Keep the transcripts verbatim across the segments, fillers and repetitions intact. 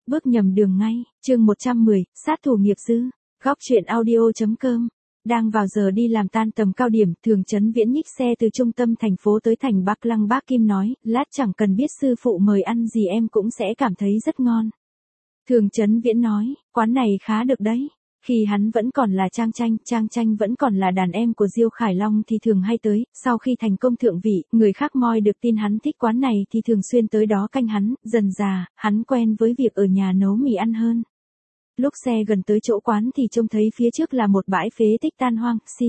bước nhầm đường ngay, chương một trăm mười, sát thủ nghiệp dư, góc truyện audio.com. Đang vào giờ đi làm tan tầm cao điểm, Thường Chấn Viễn nhích xe từ trung tâm thành phố tới thành Bắc. Lăng Bác Kim nói, lát chẳng cần biết sư phụ mời ăn gì em cũng sẽ cảm thấy rất ngon. Thường Chấn Viễn nói, quán này khá được đấy. Khi hắn vẫn còn là Trang Tranh, Trang Tranh vẫn còn là đàn em của Diêu Khải Long thì thường hay tới, sau khi thành công thượng vị, người khác moi được tin hắn thích quán này thì thường xuyên tới đó canh hắn, dần dà, hắn quen với việc ở nhà nấu mì ăn hơn. Lúc xe gần tới chỗ quán thì trông thấy phía trước là một bãi phế tích tan hoang, xi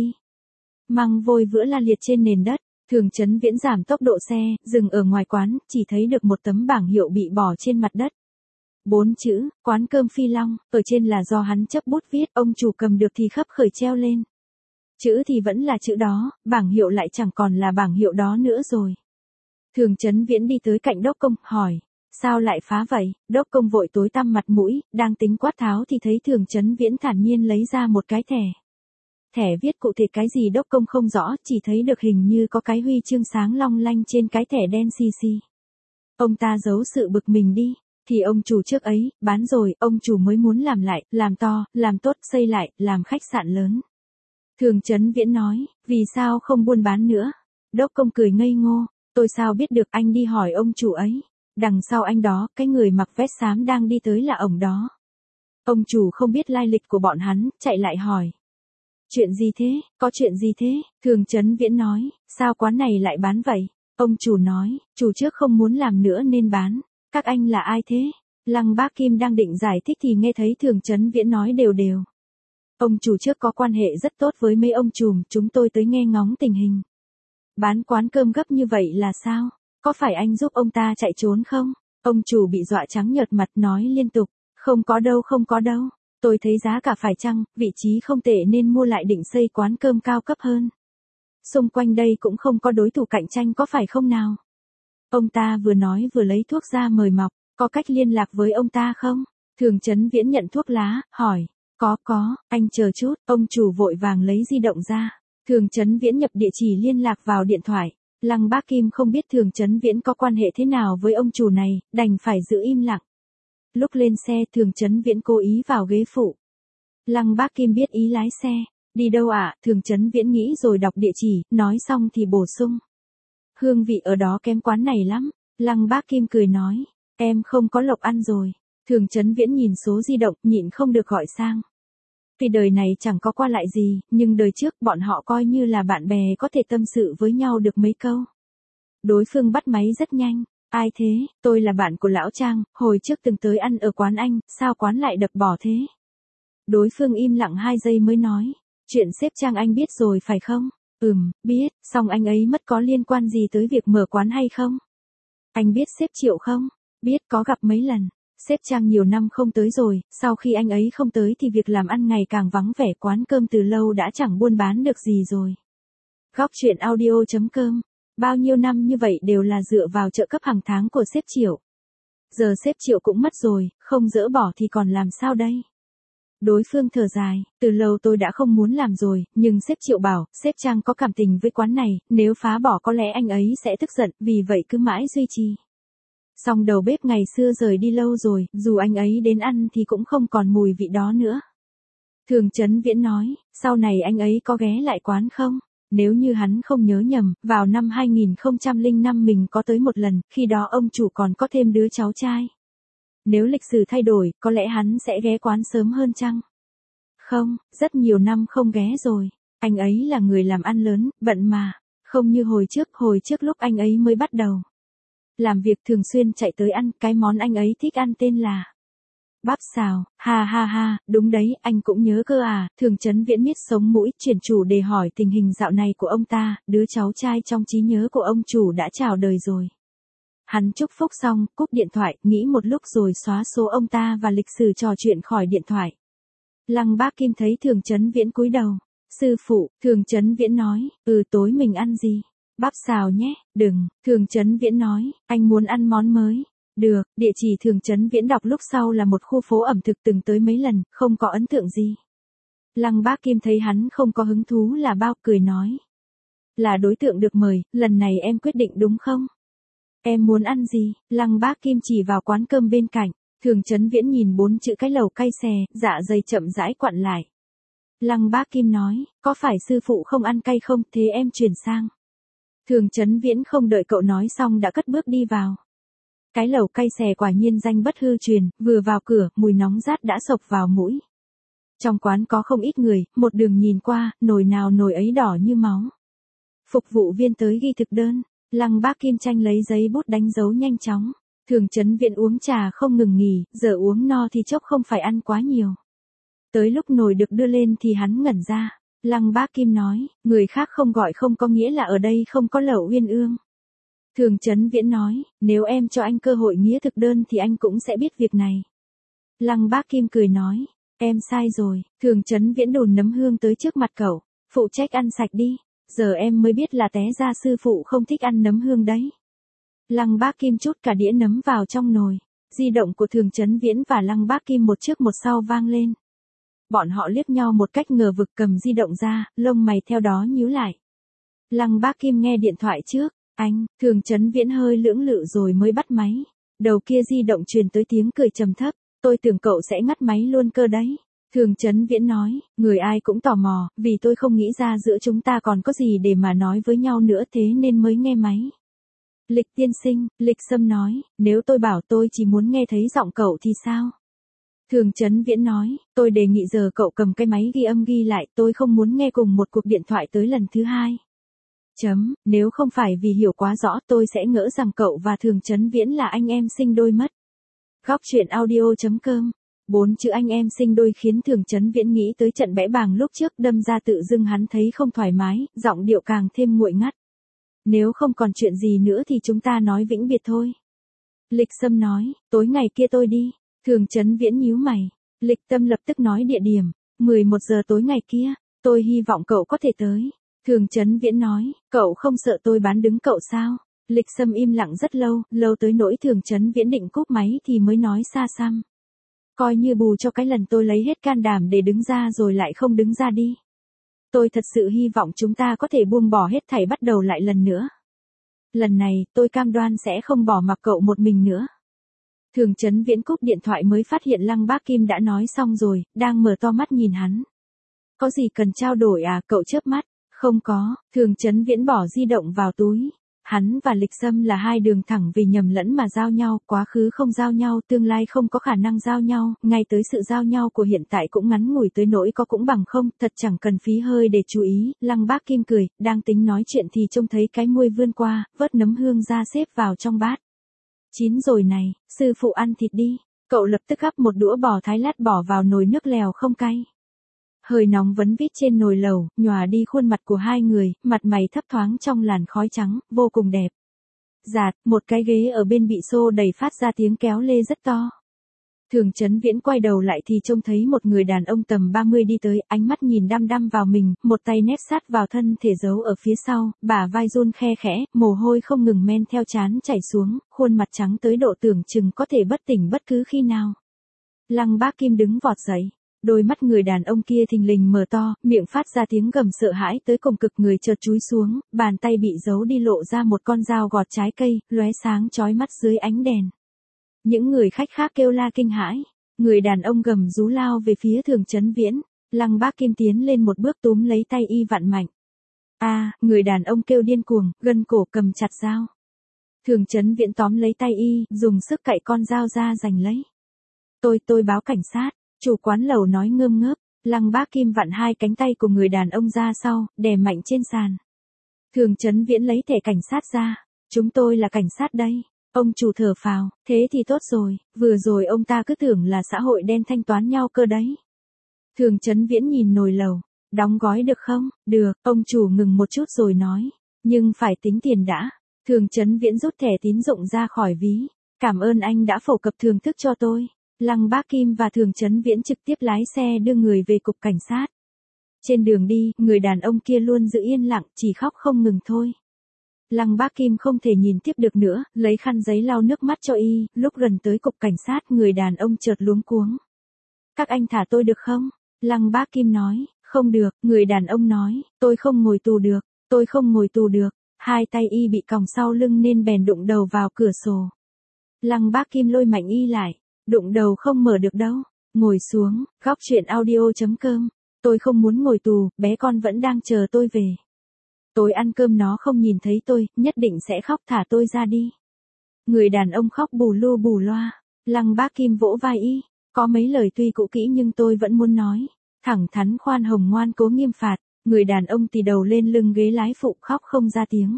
măng vôi vữa la liệt trên nền đất. Thường Chấn Viễn giảm tốc độ xe, dừng ở ngoài quán, chỉ thấy được một tấm bảng hiệu bị bỏ trên mặt đất. Bốn chữ, quán cơm Phi Long, ở trên là do hắn chấp bút viết, ông chủ cầm được thì khấp khởi treo lên. Chữ thì vẫn là chữ đó, bảng hiệu lại chẳng còn là bảng hiệu đó nữa rồi. Thường Chấn Viễn đi tới cạnh đốc công, hỏi, sao lại phá vậy? Đốc công vội tối tăm mặt mũi, đang tính quát tháo thì thấy Thường Chấn Viễn thản nhiên lấy ra một cái thẻ. Thẻ viết cụ thể cái gì đốc công không rõ, chỉ thấy được hình như có cái huy chương sáng long lanh trên cái thẻ đen xì xì. Ông ta giấu sự bực mình đi. Thì ông chủ trước ấy, bán rồi, ông chủ mới muốn làm lại, làm to, làm tốt, xây lại, làm khách sạn lớn. Thường Chấn Viễn nói, vì sao không buôn bán nữa? Đốc công cười ngây ngô, tôi sao biết được, anh đi hỏi ông chủ ấy. Đằng sau anh đó, cái người mặc vest xám đang đi tới là ổng đó. Ông chủ không biết lai lịch của bọn hắn, chạy lại hỏi. Chuyện gì thế, có chuyện gì thế? Thường Chấn Viễn nói, sao quán này lại bán vậy? Ông chủ nói, chủ trước không muốn làm nữa nên bán. Các anh là ai thế? Lăng Bác Kim đang định giải thích thì nghe thấy Thường Chấn Viễn nói đều đều. Ông chủ trước có quan hệ rất tốt với mấy ông trùm, chúng tôi tới nghe ngóng tình hình. Bán quán cơm gấp như vậy là sao? Có phải anh giúp ông ta chạy trốn không? Ông chủ bị dọa trắng nhợt mặt nói liên tục. Không có đâu không có đâu. Tôi thấy giá cả phải chăng, vị trí không tệ nên mua lại định xây quán cơm cao cấp hơn. Xung quanh đây cũng không có đối thủ cạnh tranh có phải không nào? Ông ta vừa nói vừa lấy thuốc ra mời mọc, có cách liên lạc với ông ta không? Thường Chấn Viễn nhận thuốc lá, hỏi, có có, anh chờ chút, ông chủ vội vàng lấy di động ra. Thường Chấn Viễn nhập địa chỉ liên lạc vào điện thoại. Lăng Bác Kim không biết Thường Chấn Viễn có quan hệ thế nào với ông chủ này, đành phải giữ im lặng. Lúc lên xe Thường Chấn Viễn cố ý vào ghế phụ. Lăng Bác Kim biết ý lái xe, đi đâu ạ? À? Thường Chấn Viễn nghĩ rồi đọc địa chỉ, nói xong thì bổ sung. Hương vị ở đó kém quán này lắm. Lăng Bác Kim cười nói, em không có lộc ăn rồi. Thường Chấn Viễn nhìn số di động, nhịn không được gọi sang. Vì đời này chẳng có qua lại gì, nhưng đời trước bọn họ coi như là bạn bè có thể tâm sự với nhau được mấy câu. Đối phương bắt máy rất nhanh. Ai thế? Tôi là bạn của lão Trang, hồi trước từng tới ăn ở quán anh, sao quán lại đập bỏ thế? Đối phương im lặng hai giây mới nói, chuyện sếp Trang anh biết rồi phải không? Ừm, biết, xong anh ấy mất có liên quan gì tới việc mở quán hay không? Anh biết sếp Triệu không? Biết, có gặp mấy lần. Sếp Trang nhiều năm không tới rồi, sau khi anh ấy không tới thì việc làm ăn ngày càng vắng vẻ, quán cơm từ lâu đã chẳng buôn bán được gì rồi. Góc truyện audio.com. Bao nhiêu năm như vậy đều là dựa vào trợ cấp hàng tháng của sếp Triệu. Giờ sếp Triệu cũng mất rồi, không dỡ bỏ thì còn làm sao đây? Đối phương thở dài, từ lâu tôi đã không muốn làm rồi, nhưng sếp Triệu bảo, sếp Trang có cảm tình với quán này, nếu phá bỏ có lẽ anh ấy sẽ tức giận, vì vậy cứ mãi duy trì. Song đầu bếp ngày xưa rời đi lâu rồi, dù anh ấy đến ăn thì cũng không còn mùi vị đó nữa. Thường Chấn Viễn nói, sau này anh ấy có ghé lại quán không? Nếu như hắn không nhớ nhầm, vào năm hai nghìn không trăm lẻ năm mình có tới một lần, khi đó ông chủ còn có thêm đứa cháu trai. Nếu lịch sử thay đổi, có lẽ hắn sẽ ghé quán sớm hơn chăng? Không, rất nhiều năm không ghé rồi. Anh ấy là người làm ăn lớn, bận mà. Không như hồi trước, hồi trước lúc anh ấy mới bắt đầu làm việc thường xuyên chạy tới ăn, cái món anh ấy thích ăn tên là bắp xào. Ha ha ha, đúng đấy, anh cũng nhớ cơ à. Thường Chấn Viễn miết sống mũi, chuyển chủ để hỏi tình hình dạo này của ông ta, đứa cháu trai trong trí nhớ của ông chủ đã chào đời rồi. Hắn chúc phúc xong, cúp điện thoại, nghĩ một lúc rồi xóa số ông ta và lịch sử trò chuyện khỏi điện thoại. Lăng Bác Kim thấy Thường Chấn Viễn cúi đầu. Sư phụ, Thường Chấn Viễn nói, ừ tối mình ăn gì? Bắp xào nhé, đừng, Thường Chấn Viễn nói, anh muốn ăn món mới. Được, địa chỉ Thường Chấn Viễn đọc lúc sau là một khu phố ẩm thực từng tới mấy lần, không có ấn tượng gì. Lăng Bác Kim thấy hắn không có hứng thú là bao, cười nói. Là đối tượng được mời, lần này em quyết định đúng không? Em muốn ăn gì? Lăng Bác Kim chỉ vào quán cơm bên cạnh. Thường Chấn Viễn nhìn bốn chữ cái lẩu cay xè, dạ dày chậm rãi quặn lại. Lăng Bác Kim nói, có phải sư phụ không ăn cay không, thế em chuyển sang. Thường Chấn Viễn không đợi cậu nói xong đã cất bước đi vào. Cái lẩu cay xè quả nhiên danh bất hư truyền, vừa vào cửa, mùi nóng rát đã sộc vào mũi. Trong quán có không ít người, một đường nhìn qua, nồi nào nồi ấy đỏ như máu. Phục vụ viên tới ghi thực đơn, Lăng Bác Kim tranh lấy giấy bút đánh dấu nhanh chóng. Thường Chấn Viễn uống trà không ngừng nghỉ, giờ uống no thì chốc không phải ăn quá nhiều. Tới lúc nồi được đưa lên thì hắn ngẩn ra. Lăng Bác Kim nói, người khác không gọi không có nghĩa là ở đây không có lẩu uyên ương. Thường Chấn Viễn nói, nếu em cho anh cơ hội nghĩa thực đơn thì anh cũng sẽ biết việc này. Lăng Bác Kim cười nói, em sai rồi. Thường Chấn Viễn đùn nấm hương tới trước mặt cậu, phụ trách ăn sạch đi. Giờ em mới biết là té ra sư phụ không thích ăn nấm hương đấy. Lăng Bác Kim chút cả đĩa nấm vào trong nồi. Di động của Thường Chấn Viễn và Lăng Bác Kim một trước một sau vang lên. Bọn họ liếc nhau một cách ngờ vực, cầm di động ra, lông mày theo đó nhíu lại. Lăng Bác Kim nghe điện thoại trước, anh. Thường Chấn Viễn hơi lưỡng lự rồi mới bắt máy. Đầu kia di động truyền tới tiếng cười trầm thấp, tôi tưởng cậu sẽ ngắt máy luôn cơ đấy. Thường Chấn Viễn nói, người ai cũng tò mò, vì tôi không nghĩ ra giữa chúng ta còn có gì để mà nói với nhau nữa thế nên mới nghe máy. Lịch tiên sinh, Lịch Sâm nói, nếu tôi bảo tôi chỉ muốn nghe thấy giọng cậu thì sao? Thường Chấn Viễn nói, tôi đề nghị giờ cậu cầm cái máy ghi âm ghi lại, tôi không muốn nghe cùng một cuộc điện thoại tới lần thứ hai. Chấm, nếu không phải vì hiểu quá rõ tôi sẽ ngỡ rằng cậu và Thường Chấn Viễn là anh em sinh đôi mất. Góc truyện audio.com. Bốn chữ anh em sinh đôi khiến Thường Chấn Viễn nghĩ tới trận bẽ bàng lúc trước, đâm ra tự dưng hắn thấy không thoải mái, giọng điệu càng thêm nguội ngắt. Nếu không còn chuyện gì nữa thì chúng ta nói vĩnh biệt thôi. Lịch Sâm nói, tối ngày kia tôi đi. Thường Chấn Viễn nhíu mày. Lịch Tâm lập tức nói địa điểm, mười một giờ tối ngày kia, tôi hy vọng cậu có thể tới. Thường Chấn Viễn nói, cậu không sợ tôi bán đứng cậu sao? Lịch Sâm im lặng rất lâu, lâu tới nỗi Thường Chấn Viễn định cúp máy thì mới nói xa xăm. Coi như bù cho cái lần tôi lấy hết can đảm để đứng ra rồi lại không đứng ra đi. Tôi thật sự hy vọng chúng ta có thể buông bỏ hết thảy, bắt đầu lại lần nữa. Lần này, tôi cam đoan sẽ không bỏ mặc cậu một mình nữa. Thường Chấn Viễn cúp điện thoại mới phát hiện Lăng Bác Kim đã nói xong rồi, đang mở to mắt nhìn hắn. Có gì cần trao đổi à? Cậu chớp mắt. Không có. Thường Chấn Viễn bỏ di động vào túi. Hắn và Lịch Sâm là hai đường thẳng vì nhầm lẫn mà giao nhau, quá khứ không giao nhau, tương lai không có khả năng giao nhau, ngay tới sự giao nhau của hiện tại cũng ngắn ngủi tới nỗi có cũng bằng không, thật chẳng cần phí hơi để chú ý. Lăng Bác Kim cười, đang tính nói chuyện thì trông thấy cái môi vươn qua, vớt nấm hương ra xếp vào trong bát. Chín rồi này, sư phụ ăn thịt đi. Cậu lập tức gắp một đũa bò thái lát bỏ vào nồi nước lèo không cay. Hơi nóng vấn vít trên nồi lẩu, nhòa đi khuôn mặt của hai người, mặt mày thấp thoáng trong làn khói trắng, vô cùng đẹp. Dạt, một cái ghế ở bên bị xô đẩy phát ra tiếng kéo lê rất to. Thường Chấn Viễn quay đầu lại thì trông thấy một người đàn ông tầm ba mươi đi tới, ánh mắt nhìn đăm đăm vào mình, một tay nép sát vào thân thể giấu ở phía sau, bả vai run khe khẽ, mồ hôi không ngừng men theo trán chảy xuống, khuôn mặt trắng tới độ tưởng chừng có thể bất tỉnh bất cứ khi nào. Lăng Bác Kim đứng vọt dậy. Đôi mắt người đàn ông kia thình lình mở to, miệng phát ra tiếng gầm sợ hãi tới cùng cực, người chợt chúi xuống, bàn tay bị giấu đi lộ ra một con dao gọt trái cây, lóe sáng chói mắt dưới ánh đèn. Những người khách khác kêu la kinh hãi, người đàn ông gầm rú lao về phía Thường Chấn Viễn, Lăng Bác Kim tiến lên một bước túm lấy tay y vặn mạnh. A, à, người đàn ông kêu điên cuồng, gân cổ cầm chặt dao. Thường Chấn Viễn tóm lấy tay y, dùng sức cạy con dao ra giành lấy. Tôi, tôi báo cảnh sát. Chủ quán lẩu nói ngơm ngớp, Lăng Bác Kim vặn hai cánh tay của người đàn ông ra sau, đè mạnh trên sàn. Thường Chấn Viễn lấy thẻ cảnh sát ra, chúng tôi là cảnh sát đây. Ông chủ thở phào, thế thì tốt rồi, vừa rồi ông ta cứ tưởng là xã hội đen thanh toán nhau cơ đấy. Thường Chấn Viễn nhìn nồi lẩu, đóng gói được không? Được, ông chủ ngừng một chút rồi nói, nhưng phải tính tiền đã. Thường Chấn Viễn rút thẻ tín dụng ra khỏi ví, cảm ơn anh đã phổ cập thưởng thức cho tôi. Lăng Bác Kim và Thường Chấn Viễn trực tiếp lái xe đưa người về cục cảnh sát. Trên đường đi, người đàn ông kia luôn giữ yên lặng, chỉ khóc không ngừng thôi. Lăng Bác Kim không thể nhìn tiếp được nữa, lấy khăn giấy lau nước mắt cho y, lúc gần tới cục cảnh sát người đàn ông chợt luống cuống. Các anh thả tôi được không? Lăng Bác Kim nói, không được, người đàn ông nói, tôi không ngồi tù được, tôi không ngồi tù được, hai tay y bị còng sau lưng nên bèn đụng đầu vào cửa sổ. Lăng Bác Kim lôi mạnh y lại. Đụng đầu không mở được đâu. Ngồi xuống, góc chuyện audio chấm com. Tôi không muốn ngồi tù, bé con vẫn đang chờ tôi về. Tôi ăn cơm nó không nhìn thấy tôi, nhất định sẽ khóc thả tôi ra đi. Người đàn ông khóc bù lu bù loa. Lăng Bác Kim vỗ vai y. Có mấy lời tuy cũ kỹ nhưng tôi vẫn muốn nói. Thẳng thắn khoan hồng ngoan cố nghiêm phạt. Người đàn ông tì đầu lên lưng ghế lái phụ khóc không ra tiếng.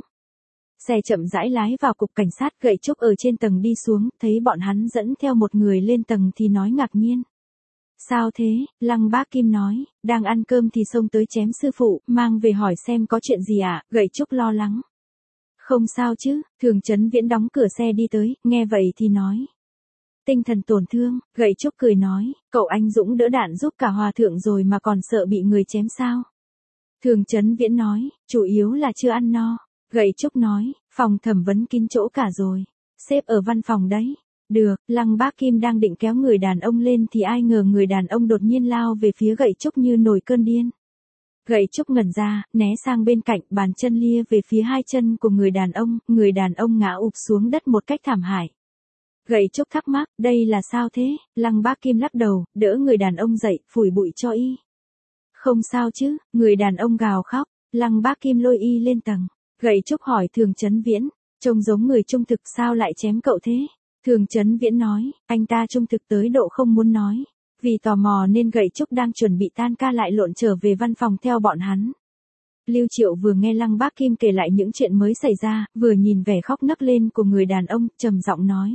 Xe chậm rãi lái vào cục cảnh sát, Gậy Trúc ở trên tầng đi xuống, thấy bọn hắn dẫn theo một người lên tầng thì nói ngạc nhiên. Sao thế? Lăng Bác Kim nói, đang ăn cơm thì xông tới chém sư phụ, mang về hỏi xem có chuyện gì ạ, à? Gậy Trúc lo lắng. Không sao chứ, Thường Chấn Viễn đóng cửa xe đi tới, nghe vậy thì nói. Tinh thần tổn thương, Gậy Trúc cười nói, cậu anh Dũng đỡ đạn giúp cả hòa thượng rồi mà còn sợ bị người chém sao? Thường Chấn Viễn nói, chủ yếu là chưa ăn no. Gậy Trúc nói, phòng thẩm vấn kín chỗ cả rồi. Sếp ở văn phòng đấy. Được, Lăng Bác Kim đang định kéo người đàn ông lên thì ai ngờ người đàn ông đột nhiên lao về phía Gậy Trúc như nổi cơn điên. Gậy Trúc ngẩn ra, né sang bên cạnh, bàn chân lia về phía hai chân của người đàn ông, người đàn ông ngã ụp xuống đất một cách thảm hại. Gậy Trúc thắc mắc, đây là sao thế? Lăng Bác Kim lắc đầu, đỡ người đàn ông dậy, phủi bụi cho y. Không sao chứ, người đàn ông gào khóc, Lăng Bác Kim lôi y lên tầng. Gậy Trúc hỏi Thường Chấn Viễn, trông giống người trung thực sao lại chém cậu thế? Thường Chấn Viễn nói, anh ta trung thực tới độ không muốn nói. Vì tò mò nên Gậy Trúc đang chuẩn bị tan ca lại lộn trở về văn phòng theo bọn hắn. Lưu Triệu vừa nghe Lăng Bác Kim kể lại những chuyện mới xảy ra, vừa nhìn vẻ khóc nấc lên của người đàn ông, trầm giọng nói.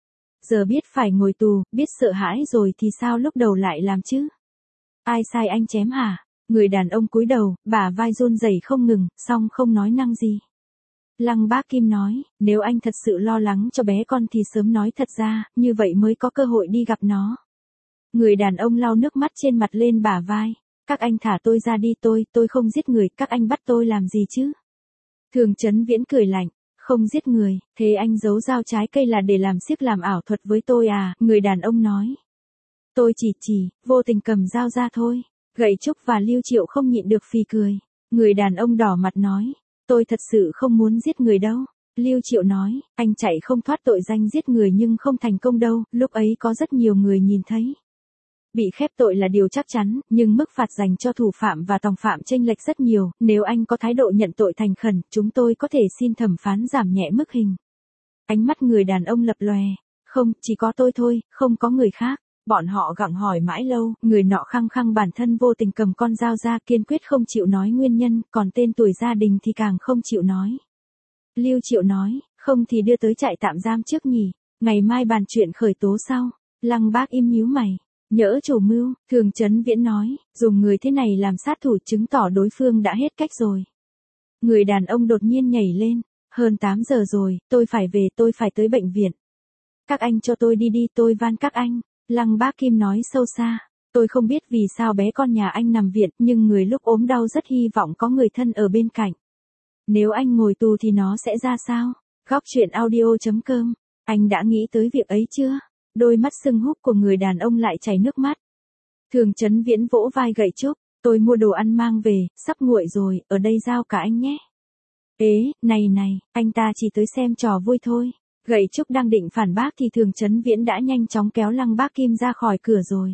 Giờ biết phải ngồi tù, biết sợ hãi rồi thì sao lúc đầu lại làm chứ? Ai sai anh chém hả? Người đàn ông cúi đầu, bả vai run rẩy không ngừng, song không nói năng gì. Lăng Bác Kim nói, nếu anh thật sự lo lắng cho bé con thì sớm nói thật ra, như vậy mới có cơ hội đi gặp nó. Người đàn ông lau nước mắt trên mặt lên bả vai. Các anh thả tôi ra đi, tôi, tôi không giết người, các anh bắt tôi làm gì chứ? Thường Chấn Viễn cười lạnh, không giết người, thế anh giấu dao trái cây là để làm xiếc làm ảo thuật với tôi à? Người đàn ông nói. Tôi chỉ chỉ, vô tình cầm dao ra thôi. Gậy Trúc và Lưu Triệu không nhịn được phì cười. Người đàn ông đỏ mặt nói, tôi thật sự không muốn giết người đâu. Lưu Triệu nói, anh chạy không thoát tội danh giết người nhưng không thành công đâu, lúc ấy có rất nhiều người nhìn thấy. Bị khép tội là điều chắc chắn, nhưng mức phạt dành cho thủ phạm và tòng phạm chênh lệch rất nhiều, nếu anh có thái độ nhận tội thành khẩn, chúng tôi có thể xin thẩm phán giảm nhẹ mức hình. Ánh mắt người đàn ông lập lòe, không, chỉ có tôi thôi, không có người khác. Bọn họ gặng hỏi mãi lâu, người nọ khăng khăng bản thân vô tình cầm con dao ra, kiên quyết không chịu nói nguyên nhân, còn tên tuổi gia đình thì càng không chịu nói. Lưu Triệu nói, không thì đưa tới trại tạm giam trước nhỉ, ngày mai bàn chuyện khởi tố sau. Lăng Bác im nhíu mày, nhỡ chủ mưu. Thường Chấn Viễn nói, dùng người thế này làm sát thủ chứng tỏ đối phương đã hết cách rồi. Người đàn ông đột nhiên nhảy lên, hơn tám giờ rồi, tôi phải về, tôi phải tới bệnh viện. Các anh cho tôi đi đi, tôi van các anh. Lăng Bác Kim nói sâu xa, tôi không biết vì sao bé con nhà anh nằm viện, nhưng người lúc ốm đau rất hy vọng có người thân ở bên cạnh. Nếu anh ngồi tù thì nó sẽ ra sao? Góc chuyện audio chấm com, anh đã nghĩ tới việc ấy chưa? Đôi mắt sưng húp của người đàn ông lại chảy nước mắt. Thường Chấn Viễn vỗ vai Gậy Trúc, tôi mua đồ ăn mang về, sắp nguội rồi, ở đây giao cả anh nhé. Ế, này này, anh ta chỉ tới xem trò vui thôi. Gậy Trúc đang định phản bác thì Thường Chấn Viễn đã nhanh chóng kéo Lăng Bác Kim ra khỏi cửa rồi.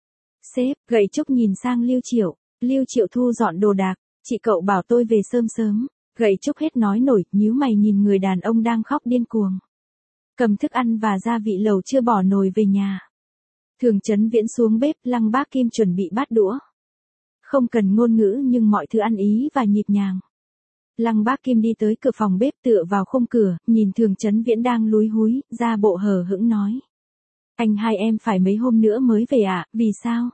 Sếp, Gậy Trúc nhìn sang Lưu Triệu, Lưu Triệu thu dọn đồ đạc, chị cậu bảo tôi về sớm sớm. Gậy Trúc hết nói nổi, nhíu mày nhìn người đàn ông đang khóc điên cuồng. Cầm thức ăn và gia vị lẩu chưa bỏ nồi về nhà. Thường Chấn Viễn xuống bếp, Lăng Bác Kim chuẩn bị bát đũa. Không cần ngôn ngữ nhưng mọi thứ ăn ý và nhịp nhàng. Lăng Bác Kim đi tới cửa phòng bếp tựa vào khung cửa, nhìn Thường Chấn Viễn đang lúi húi, ra bộ hờ hững nói. Anh hai em phải mấy hôm nữa mới về à, vì sao?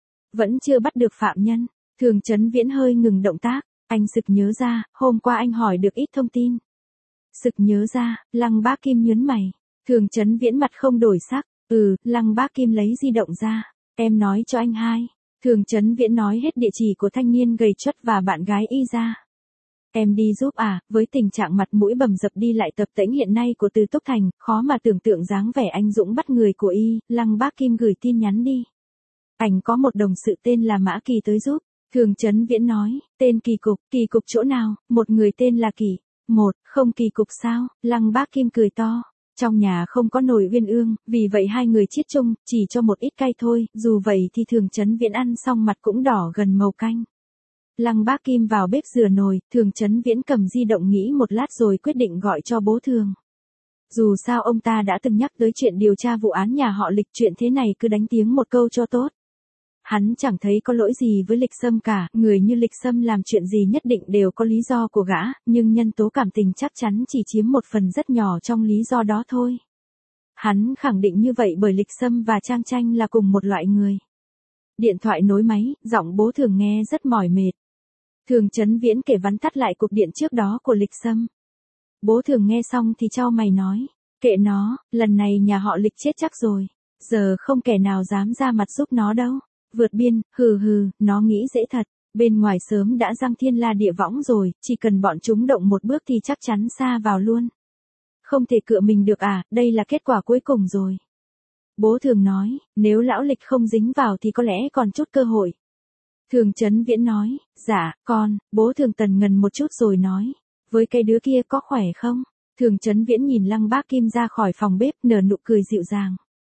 Vẫn chưa bắt được phạm nhân. Thường Chấn Viễn hơi ngừng động tác, anh sực nhớ ra, hôm qua anh hỏi được ít thông tin. Sực nhớ ra, Lăng Bác Kim nhớn mày. Thường Chấn Viễn mặt không đổi sắc, ừ, Lăng Bác Kim lấy di động ra, em nói cho anh hai. Thường Chấn Viễn nói hết địa chỉ của thanh niên gầy chuất và bạn gái y ra. Em đi giúp à, với tình trạng mặt mũi bầm dập đi lại tập tễnh hiện nay của Từ Túc Thành, khó mà tưởng tượng dáng vẻ anh dũng bắt người của y. Lăng Bác Kim gửi tin nhắn đi. Ảnh có một đồng sự tên là Mã Kỳ tới giúp. Thường Chấn Viễn nói, tên kỳ cục, kỳ cục chỗ nào, một người tên là Kỳ. Một, không kỳ cục sao? Lăng Bác Kim cười to. Trong nhà không có nồi uyên ương, vì vậy hai người chiết chung, chỉ cho một ít cay thôi, dù vậy thì Thường Chấn Viễn ăn xong mặt cũng đỏ gần màu canh. Lăng Bác Kim vào bếp rửa nồi, Thường Chấn Viễn cầm di động nghĩ một lát rồi quyết định gọi cho bố Thường. Dù sao ông ta đã từng nhắc tới chuyện điều tra vụ án nhà họ Lịch, chuyện thế này cứ đánh tiếng một câu cho tốt. Hắn chẳng thấy có lỗi gì với Lịch Sâm cả, người như Lịch Sâm làm chuyện gì nhất định đều có lý do của gã, nhưng nhân tố cảm tình chắc chắn chỉ chiếm một phần rất nhỏ trong lý do đó thôi. Hắn khẳng định như vậy bởi Lịch Sâm và Trang Tranh là cùng một loại người. Điện thoại nối máy, giọng bố Thường nghe rất mỏi mệt. Thường Chấn Viễn kể vắn tắt lại cuộc điện trước đó của Lịch Sâm. Bố Thường nghe xong thì chau mày nói, kệ nó, lần này nhà họ Lịch chết chắc rồi, giờ không kẻ nào dám ra mặt giúp nó đâu. Vượt biên, hừ hừ, nó nghĩ dễ thật, bên ngoài sớm đã giăng thiên la địa võng rồi, chỉ cần bọn chúng động một bước thì chắc chắn xa vào luôn. Không thể cựa mình được à, đây là kết quả cuối cùng rồi. Bố Thường nói, nếu lão Lịch không dính vào thì có lẽ còn chút cơ hội. Thường Chấn Viễn nói, dạ, con, bố Thường tần ngần một chút rồi nói, với cái đứa kia có khỏe không? Thường Chấn Viễn nhìn Lăng Bác Kim ra khỏi phòng bếp nở nụ cười dịu dàng.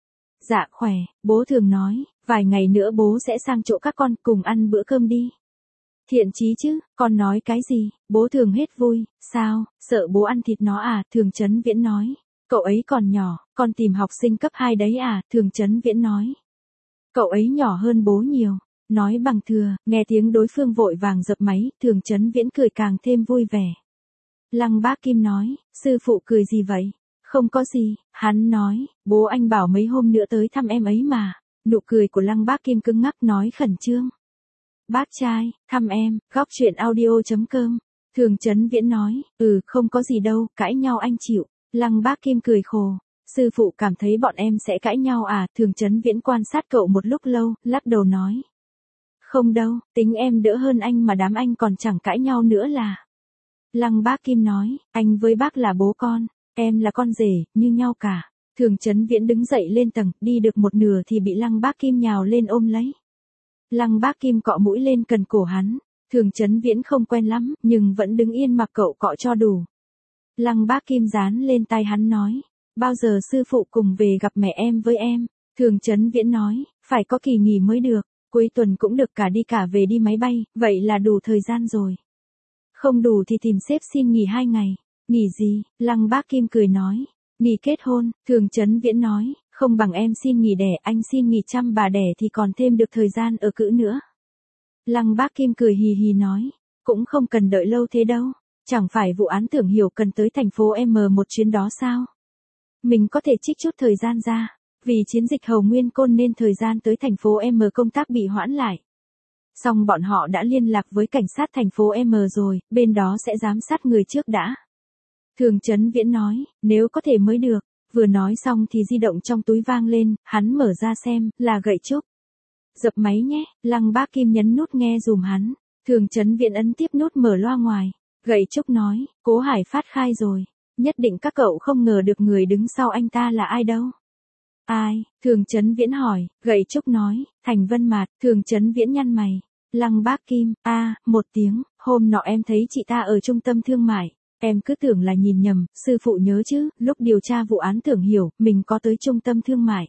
Dạ khỏe, bố Thường nói, vài ngày nữa bố sẽ sang chỗ các con cùng ăn bữa cơm đi. Thiện chí chứ, con nói cái gì? Bố Thường hết vui, sao, sợ bố ăn thịt nó à? Thường Chấn Viễn nói, cậu ấy còn nhỏ, con tìm học sinh cấp hai đấy à? Thường Chấn Viễn nói, cậu ấy nhỏ hơn bố nhiều. Nói bằng thừa, nghe tiếng đối phương vội vàng dập máy, Thường Chấn Viễn cười càng thêm vui vẻ. Lăng Bác Kim nói, sư phụ cười gì vậy? Không có gì, hắn nói, bố anh bảo mấy hôm nữa tới thăm em ấy mà. Nụ cười của Lăng Bác Kim cứng ngắc nói khẩn trương. Bác trai, thăm em, góc truyện audio chấm com. Thường Chấn Viễn nói, ừ không có gì đâu, cãi nhau anh chịu. Lăng Bác Kim cười khổ. Sư phụ cảm thấy bọn em sẽ cãi nhau à? Thường Chấn Viễn quan sát cậu một lúc lâu, lắc đầu nói. Không đâu, tính em đỡ hơn anh mà đám anh còn chẳng cãi nhau nữa là. Lăng Bác Kim nói, anh với bác là bố con, em là con rể, như nhau cả. Thường Chấn Viễn đứng dậy lên tầng, đi được một nửa thì bị Lăng Bác Kim nhào lên ôm lấy. Lăng Bác Kim cọ mũi lên cần cổ hắn, Thường Chấn Viễn không quen lắm, nhưng vẫn đứng yên mặc cậu cọ cho đủ. Lăng Bác Kim dán lên tay hắn nói, bao giờ sư phụ cùng về gặp mẹ em với em? Thường Chấn Viễn nói, phải có kỳ nghỉ mới được, cuối tuần cũng được, cả đi cả về đi máy bay, vậy là đủ thời gian rồi. Không đủ thì tìm sếp xin nghỉ hai ngày. Nghỉ gì? Lăng Bác Kim cười nói. Nghỉ kết hôn, Thường Chấn Viễn nói, không bằng em xin nghỉ đẻ, anh xin nghỉ chăm bà đẻ thì còn thêm được thời gian ở cữ nữa. Lăng Bác Kim cười hì hì nói, cũng không cần đợi lâu thế đâu, chẳng phải vụ án Tưởng Hiểu cần tới thành phố M một chuyến đó sao? Mình có thể trích chút thời gian ra, vì chiến dịch Hầu Nguyên Côn nên thời gian tới thành phố M công tác bị hoãn lại. Xong bọn họ đã liên lạc với cảnh sát thành phố M rồi, bên đó sẽ giám sát người trước đã. Thường Chấn Viễn nói, nếu có thể mới được. Vừa nói xong thì di động trong túi vang lên, hắn mở ra xem, là gậy trúc. Dập máy nhé, Lăng Bác Kim nhấn nút nghe dùm hắn. Thường Chấn Viễn ấn tiếp nút mở loa ngoài. Gậy trúc nói, Cố Hải Phát khai rồi. Nhất định các cậu không ngờ được người đứng sau anh ta là ai đâu. Ai? Thường Chấn Viễn hỏi. Gậy trúc nói, Thành Vân Mạt. Thường Chấn Viễn nhăn mày. Lăng Bác Kim, a, à, một tiếng, hôm nọ em thấy chị ta ở trung tâm thương mại. Em cứ tưởng là nhìn nhầm, sư phụ nhớ chứ, lúc điều tra vụ án Tưởng Hiểu, mình có tới trung tâm thương mại.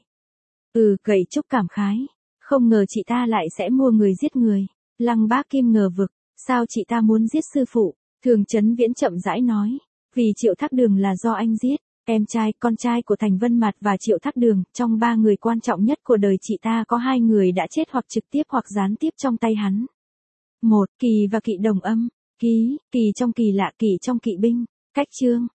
Ừ, Gậy trúc cảm khái. Không ngờ chị ta lại sẽ mua người giết người. Lăng Bác Kim ngờ vực, sao chị ta muốn giết sư phụ? Thường Chấn Viễn chậm rãi nói, vì Triệu Thác Đường là do anh giết. Em trai, con trai của Thành Vân Mạt và Triệu Thác Đường, trong ba người quan trọng nhất của đời chị ta có hai người đã chết hoặc trực tiếp hoặc gián tiếp trong tay hắn. Một, Kỳ và Kỵ đồng âm. Ký, Kỳ trong Kỳ Lạ, Kỵ trong Kỵ binh. Cách chương.